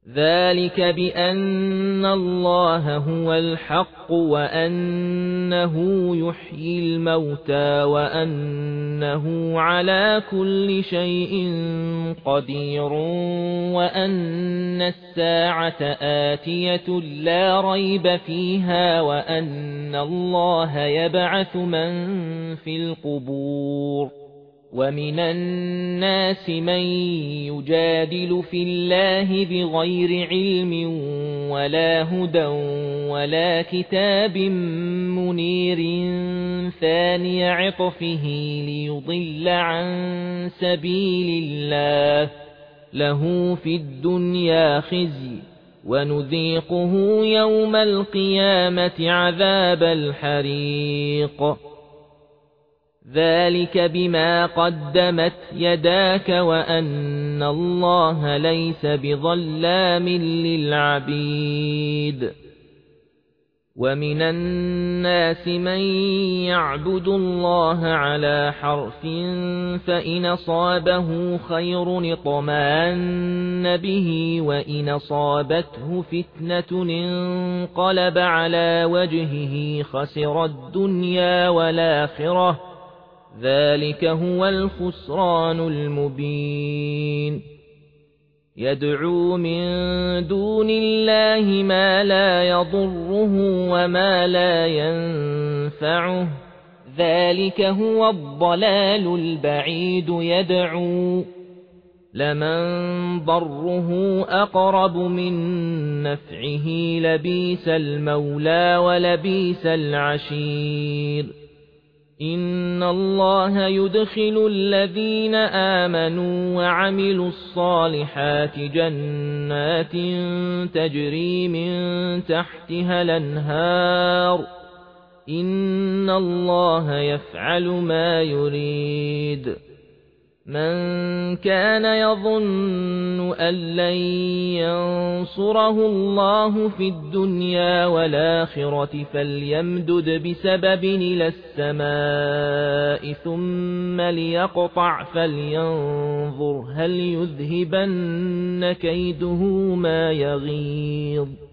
ذلك بأن الله هو الحق وأنه يحيي الموتى وأنه على كل شيء قدير وأن الساعة آتية لا ريب فيها وأن الله يبعث من في القبور ومن الناس من يجادل في الله بغير علم ولا هدى ولا كتاب منير ثاني عطفه ليضل عن سبيل الله له في الدنيا خزي ونذيقه يوم القيامة عذاب الحريق ذلك بما قدمت يداك وأن الله ليس بظلام للعبيد ومن الناس من يعبد الله على حرف فإن أصابه خير اطمأن به وإن أصابته فتنة انقلب على وجهه خسر الدنيا والآخرة ذلك هو الخسران المبين يدعو من دون الله ما لا يضره وما لا ينفعه ذلك هو الضلال البعيد يدعو لمن ضره أقرب من نفعه لبيس المولى ولبيس العشير إن الله يدخل الذين آمنوا وعملوا الصالحات جنات تجري من تحتها الأنهار إن الله يفعل ما يريد من كان يظن أن لن ينصره الله في الدنيا والآخرة فليمدد بسبب إلى السماء ثم ليقطع فلينظر هل يذهبن كيده ما يغيظ